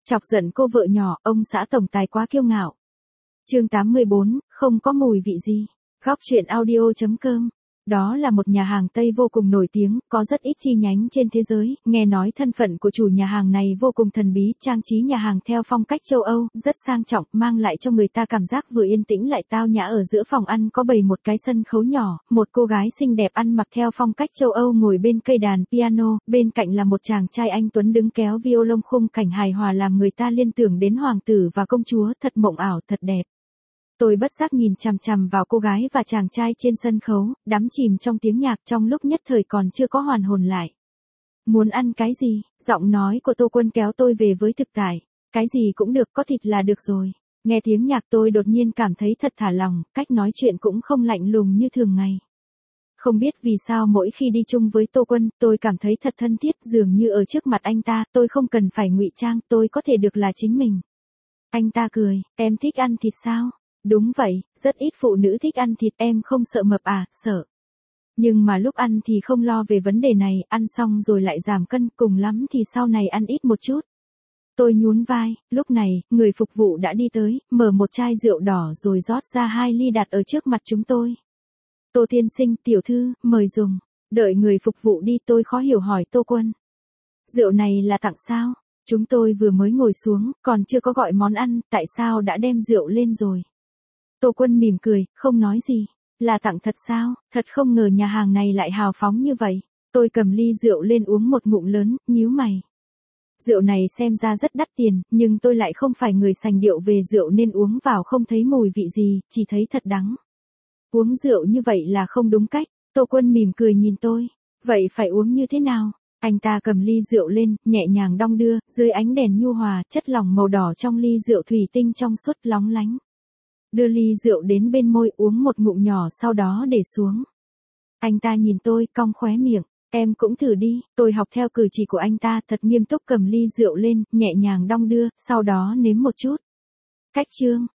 Chọc giận cô vợ nhỏ, ông xã tổng tài quá kiêu ngạo. Chương 84, không có mùi vị gì. Góc truyện audio.com. Đó là một nhà hàng Tây vô cùng nổi tiếng, có rất ít chi nhánh trên thế giới, nghe nói thân phận của chủ nhà hàng này vô cùng thần bí, trang trí nhà hàng theo phong cách châu Âu, rất sang trọng, mang lại cho người ta cảm giác vừa yên tĩnh lại tao nhã. Ở giữa phòng ăn có bày một cái sân khấu nhỏ, một cô gái xinh đẹp ăn mặc theo phong cách châu Âu ngồi bên cây đàn piano, bên cạnh là một chàng trai anh tuấn đứng kéo violon, khung cảnh hài hòa làm người ta liên tưởng đến hoàng tử và công chúa, thật mộng ảo, thật đẹp. Tôi bất giác nhìn chằm chằm vào cô gái và chàng trai trên sân khấu, đắm chìm trong tiếng nhạc, trong lúc nhất thời còn chưa có hoàn hồn lại. Muốn ăn cái gì? Giọng nói của Tô Quân kéo tôi về với thực tại. Cái gì cũng được, có thịt là được rồi. Nghe tiếng nhạc tôi đột nhiên cảm thấy thật thả lòng, cách nói chuyện cũng không lạnh lùng như thường ngày. Không biết vì sao mỗi khi đi chung với Tô Quân, tôi cảm thấy thật thân thiết, dường như ở trước mặt anh ta, tôi không cần phải ngụy trang, tôi có thể được là chính mình. Anh ta cười, em thích ăn thịt sao? Đúng vậy, rất ít phụ nữ thích ăn thịt, em không sợ mập à? Sợ. Nhưng mà lúc ăn thì không lo về vấn đề này, ăn xong rồi lại giảm cân, cùng lắm thì sau này ăn ít một chút. Tôi nhún vai, lúc này, người phục vụ đã đi tới, mở một chai rượu đỏ rồi rót ra 2 ly đặt ở trước mặt chúng tôi. Tô tiên sinh, tiểu thư, mời dùng. Đợi người phục vụ đi tôi khó hiểu hỏi Tô Quân. Rượu này là tặng sao? Chúng tôi vừa mới ngồi xuống, còn chưa có gọi món ăn, tại sao đã đem rượu lên rồi? Tô Quân mỉm cười, không nói gì. Là tặng thật sao? Thật không ngờ nhà hàng này lại hào phóng như vậy. Tôi cầm ly rượu lên uống một ngụm lớn, nhíu mày. Rượu này xem ra rất đắt tiền, nhưng tôi lại không phải người sành điệu về rượu nên uống vào không thấy mùi vị gì, chỉ thấy thật đắng. Uống rượu như vậy là không đúng cách. Tô Quân mỉm cười nhìn tôi. Vậy phải uống như thế nào? Anh ta cầm ly rượu lên, nhẹ nhàng đong đưa, dưới ánh đèn nhu hòa, chất lỏng màu đỏ trong ly rượu thủy tinh trong suốt lóng lánh. Đưa ly rượu đến bên môi, uống một ngụm nhỏ sau đó để xuống. Anh ta nhìn tôi, cong khóe miệng. Em cũng thử đi. Tôi học theo cử chỉ của anh ta, thật nghiêm túc cầm ly rượu lên, nhẹ nhàng đong đưa, sau đó nếm một chút. Cách chương.